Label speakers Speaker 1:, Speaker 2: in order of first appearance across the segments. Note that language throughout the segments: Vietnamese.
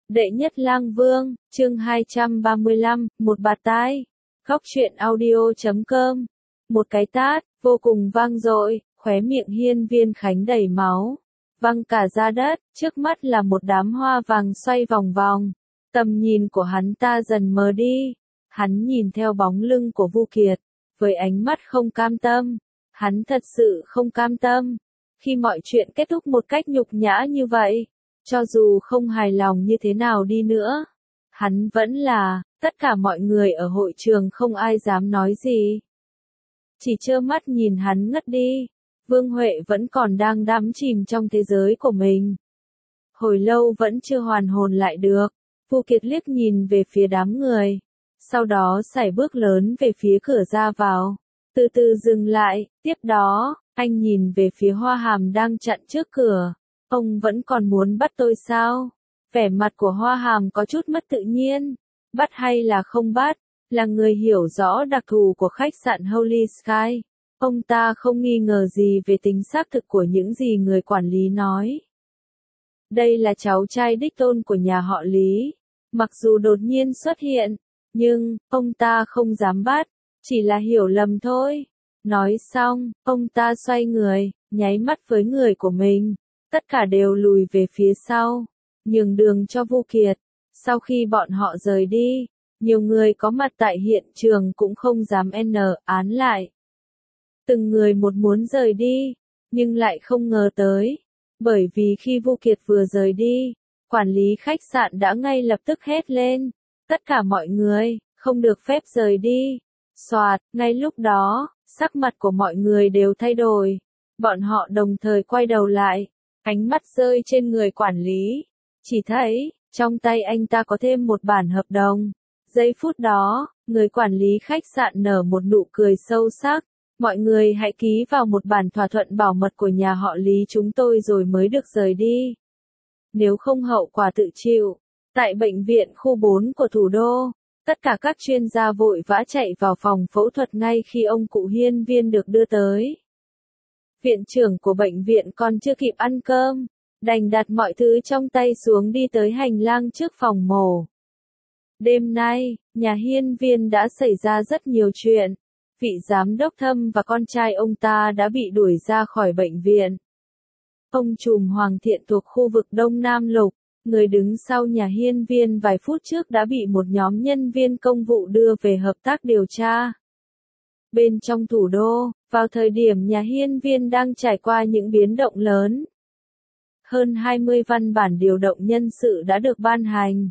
Speaker 1: Đệ nhất lang vương, chương 235, một bạt tai. Góc truyện audio.com. Một cái tát, vô cùng vang dội, khóe miệng Hiên Viên Khánh đầy máu. Văng cả ra đất, trước mắt là một đám hoa vàng xoay vòng vòng. Tầm nhìn của hắn ta dần mờ đi. Hắn nhìn theo bóng lưng của Vu Kiệt, với ánh mắt không cam tâm. Hắn thật sự không cam tâm. Khi mọi chuyện kết thúc một cách nhục nhã như vậy, cho dù không hài lòng như thế nào đi nữa, hắn vẫn là, tất cả mọi người ở hội trường không ai dám nói gì. Chỉ trơ mắt nhìn hắn ngất đi, Vương Huệ vẫn còn đang đắm chìm trong thế giới của mình. Hồi lâu vẫn chưa hoàn hồn lại được, Vu Kiệt liếc nhìn về phía đám người, sau đó sải bước lớn về phía cửa ra vào, từ từ dừng lại, tiếp đó, anh nhìn về phía Hoa Hàm đang chặn trước cửa. Ông vẫn còn muốn bắt tôi sao? Vẻ mặt của Hoa Hàm có chút mất tự nhiên. Bắt hay là không bắt? Là người hiểu rõ đặc thù của khách sạn Holy Sky. Ông ta không nghi ngờ gì về tính xác thực của những gì người quản lý nói. Đây là cháu trai đích tôn của nhà họ Lý. Mặc dù đột nhiên xuất hiện, nhưng, ông ta không dám bắt. Chỉ là hiểu lầm thôi. Nói xong, ông ta xoay người, nháy mắt với người của mình. Tất cả đều lùi về phía sau, nhường đường cho Vu Kiệt. Sau khi bọn họ rời đi, nhiều người có mặt tại hiện trường cũng không dám án lại. Từng người một muốn rời đi, nhưng lại không ngờ tới. Bởi vì khi Vu Kiệt vừa rời đi, quản lý khách sạn đã ngay lập tức hét lên. Tất cả mọi người, không được phép rời đi. Soạt, ngay lúc đó, sắc mặt của mọi người đều thay đổi. Bọn họ đồng thời quay đầu lại. Ánh mắt rơi trên người quản lý, chỉ thấy, trong tay anh ta có thêm một bản hợp đồng. Giây phút đó, người quản lý khách sạn nở một nụ cười sâu sắc. Mọi người hãy ký vào một bản thỏa thuận bảo mật của nhà họ Lý chúng tôi rồi mới được rời đi. Nếu không hậu quả tự chịu. Tại bệnh viện khu 4 của thủ đô, tất cả các chuyên gia vội vã chạy vào phòng phẫu thuật ngay khi ông cụ Hiên Viên được đưa tới. Viện trưởng của bệnh viện còn chưa kịp ăn cơm, đành đặt mọi thứ trong tay xuống đi tới hành lang trước phòng mổ. Đêm nay, nhà Hiên Viên đã xảy ra rất nhiều chuyện. Vị giám đốc Thâm và con trai ông ta đã bị đuổi ra khỏi bệnh viện. Ông trùm Hoàng Thiện thuộc khu vực Đông Nam Lục, người đứng sau nhà Hiên Viên vài phút trước đã bị một nhóm nhân viên công vụ đưa về hợp tác điều tra. Bên trong thủ đô, vào thời điểm nhà Hiên Viên đang trải qua những biến động lớn, hơn 20 văn bản điều động nhân sự đã được ban hành.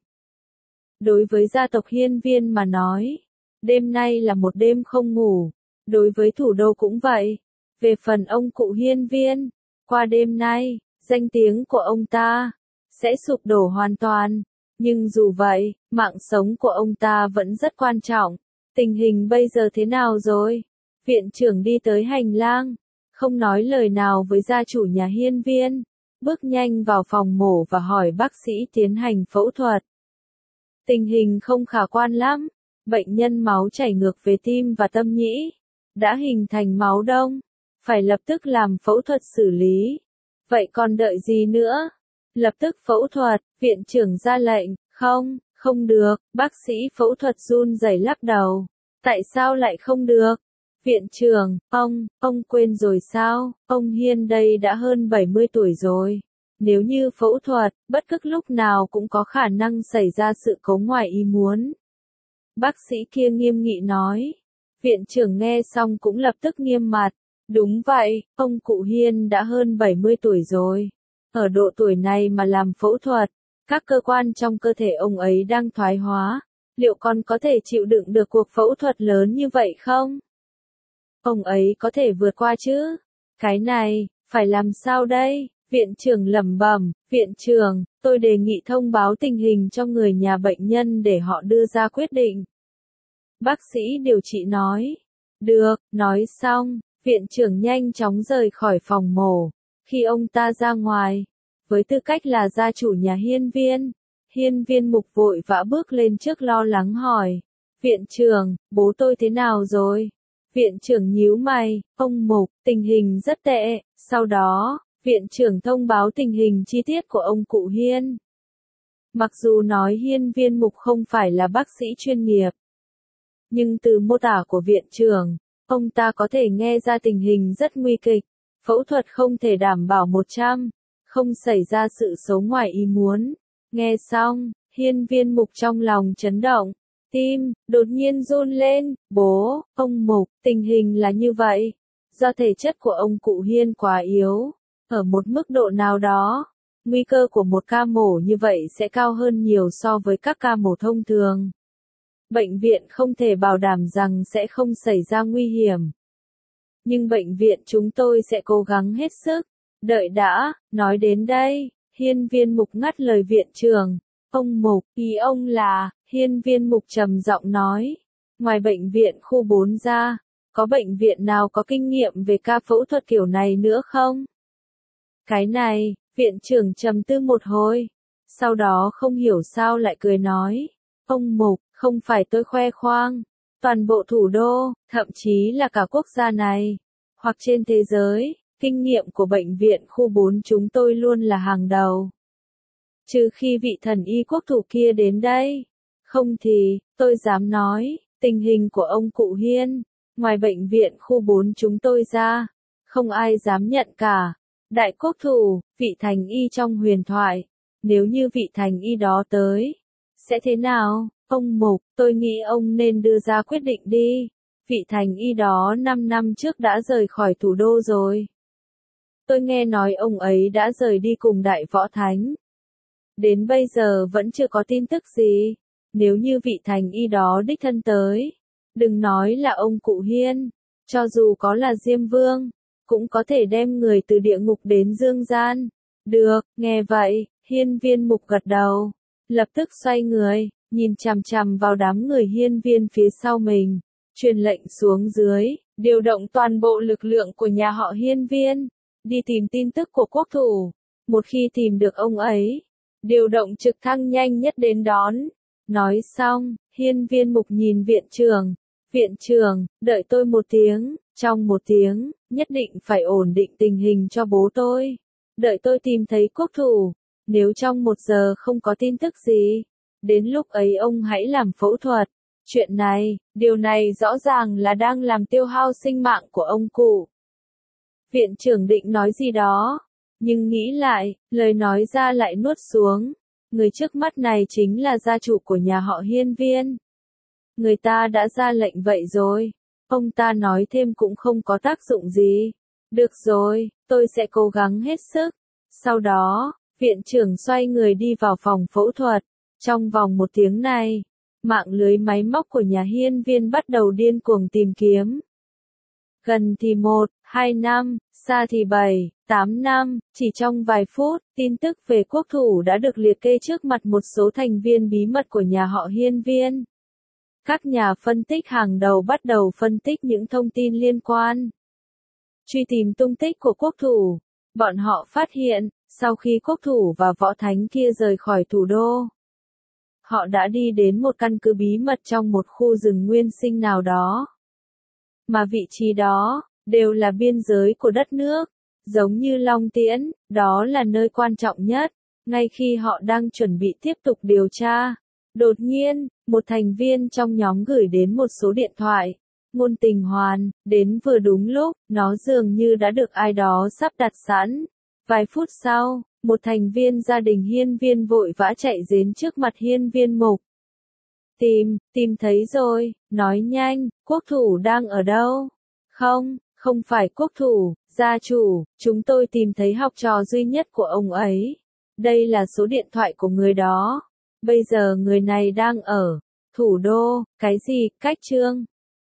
Speaker 1: Đối với gia tộc Hiên Viên mà nói, đêm nay là một đêm không ngủ, đối với thủ đô cũng vậy. Về phần ông cụ Hiên Viên, qua đêm nay, danh tiếng của ông ta sẽ sụp đổ hoàn toàn, nhưng dù vậy, mạng sống của ông ta vẫn rất quan trọng. Tình hình bây giờ thế nào rồi? Viện trưởng đi tới hành lang, không nói lời nào với gia chủ nhà Hiên Viên, bước nhanh vào phòng mổ và hỏi bác sĩ tiến hành phẫu thuật. Tình hình không khả quan lắm, bệnh nhân máu chảy ngược về tim và tâm nhĩ, đã hình thành máu đông, phải lập tức làm phẫu thuật xử lý. Vậy còn đợi gì nữa? Lập tức phẫu thuật, viện trưởng ra lệnh. Không được, bác sĩ phẫu thuật run rẩy lắc đầu. Tại sao lại không được? Viện trưởng, ông quên rồi sao? Ông Hiên đây đã hơn 70 tuổi rồi. Nếu như phẫu thuật, bất cứ lúc nào cũng có khả năng xảy ra sự cố ngoài ý muốn. Bác sĩ kia nghiêm nghị nói. Viện trưởng nghe xong cũng lập tức nghiêm mặt. Đúng vậy, ông cụ Hiên đã hơn 70 tuổi rồi. Ở độ tuổi này mà làm phẫu thuật, các cơ quan trong cơ thể ông ấy đang thoái hóa. Liệu còn có thể chịu đựng được cuộc phẫu thuật lớn như vậy không? Ông ấy có thể vượt qua chứ? Cái này, phải làm sao đây? Viện trưởng lẩm bẩm, viện trưởng, tôi đề nghị thông báo tình hình cho người nhà bệnh nhân để họ đưa ra quyết định. Bác sĩ điều trị nói. Được, nói xong, viện trưởng nhanh chóng rời khỏi phòng mổ. Khi ông ta ra ngoài, với tư cách là gia chủ nhà Hiên Viên Mục vội vã bước lên trước lo lắng hỏi. Viện trưởng, bố tôi thế nào rồi? Viện trưởng nhíu mày, ông Mục, tình hình rất tệ. Sau đó, viện trưởng thông báo tình hình chi tiết của ông cụ Hiên. Mặc dù nói Hiên Viên Mục không phải là bác sĩ chuyên nghiệp, nhưng từ mô tả của viện trưởng, ông ta có thể nghe ra tình hình rất nguy kịch, phẫu thuật không thể đảm bảo 100, không xảy ra sự xấu ngoài ý muốn. Nghe xong, Hiên Viên Mục trong lòng chấn động, tim đột nhiên run lên. Bố, ông Mục, tình hình là như vậy, do thể chất của ông cụ Hiên quá yếu, ở một mức độ nào đó, nguy cơ của một ca mổ như vậy sẽ cao hơn nhiều so với các ca mổ thông thường. Bệnh viện không thể bảo đảm rằng sẽ không xảy ra nguy hiểm. Nhưng bệnh viện chúng tôi sẽ cố gắng hết sức. Đợi đã, nói đến đây, Hiên Viên Mục ngắt lời viện trưởng. Ông Mục, ý ông là, Hiên Viên Mục trầm giọng nói. Ngoài bệnh viện khu 4 ra, có bệnh viện nào có kinh nghiệm về ca phẫu thuật kiểu này nữa không? Cái này, viện trưởng trầm tư một hồi. Sau đó không hiểu sao lại cười nói. Ông Mục, không phải tôi khoe khoang. Toàn bộ thủ đô, thậm chí là cả quốc gia này, hoặc trên thế giới, kinh nghiệm của bệnh viện khu 4 chúng tôi luôn là hàng đầu. Trừ khi vị thần y quốc thủ kia đến đây. Không thì, tôi dám nói, tình hình của ông cụ Hiên, ngoài bệnh viện khu 4 chúng tôi ra, không ai dám nhận cả. Đại quốc thủ, vị thành y trong huyền thoại, nếu như vị thành y đó tới, sẽ thế nào? Ông Mục, tôi nghĩ ông nên đưa ra quyết định đi. Vị thành y đó 5 năm trước đã rời khỏi thủ đô rồi. Tôi nghe nói ông ấy đã rời đi cùng Đại Võ Thánh. Đến bây giờ vẫn chưa có tin tức gì. Nếu như vị thành y đó đích thân tới, đừng nói là ông cụ Hiên, cho dù có là Diêm Vương, cũng có thể đem người từ địa ngục đến dương gian. Được, nghe vậy, Hiên Viên Mục gật đầu, lập tức xoay người, nhìn chằm chằm vào đám người hiên viên phía sau mình, truyền lệnh xuống dưới, điều động toàn bộ lực lượng của nhà họ Hiên Viên, đi tìm tin tức của quốc thủ. Một khi tìm được ông ấy, điều động trực thăng nhanh nhất đến đón. Nói xong, Hiên Viên Mục nhìn viện trưởng, đợi tôi một tiếng, trong 1 tiếng, nhất định phải ổn định tình hình cho bố tôi. Đợi tôi tìm thấy quốc thủ, nếu trong 1 giờ không có tin tức gì, đến lúc ấy ông hãy làm phẫu thuật. Điều này rõ ràng là đang làm tiêu hao sinh mạng của ông cụ. Viện trưởng định nói gì đó, nhưng nghĩ lại, lời nói ra lại nuốt xuống. Người trước mắt này chính là gia chủ của nhà họ Hiên Viên. Người ta đã ra lệnh vậy rồi, ông ta nói thêm cũng không có tác dụng gì. Được rồi, tôi sẽ cố gắng hết sức. Sau đó, viện trưởng xoay người đi vào phòng phẫu thuật. Trong vòng 1 tiếng này, mạng lưới máy móc của nhà Hiên Viên bắt đầu điên cuồng tìm kiếm. Gần thì 1, 2 năm, xa thì 7, 8 năm, chỉ trong vài phút, tin tức về quốc thủ đã được liệt kê trước mặt một số thành viên bí mật của nhà họ Hiên Viên. Các nhà phân tích hàng đầu bắt đầu phân tích những thông tin liên quan. Truy tìm tung tích của quốc thủ, bọn họ phát hiện, sau khi quốc thủ và võ thánh kia rời khỏi thủ đô, họ đã đi đến một căn cứ bí mật trong một khu rừng nguyên sinh nào đó. Mà vị trí đó, đều là biên giới của đất nước, giống như Long Tiễn, đó là nơi quan trọng nhất. Ngay khi họ đang chuẩn bị tiếp tục điều tra, đột nhiên, một thành viên trong nhóm gửi đến một số điện thoại. Ngôn Tình Hoàn, đến vừa đúng lúc, nó dường như đã được ai đó sắp đặt sẵn. Vài phút sau, một thành viên gia đình Hiên Viên vội vã chạy đến trước mặt Hiên Viên Mục. Tìm thấy rồi, nói nhanh, quốc thủ đang ở đâu? Không phải quốc thủ, gia chủ, chúng tôi tìm thấy học trò duy nhất của ông ấy. Đây là số điện thoại của người đó. Bây giờ người này đang ở thủ đô. Cái gì? Cách Trương?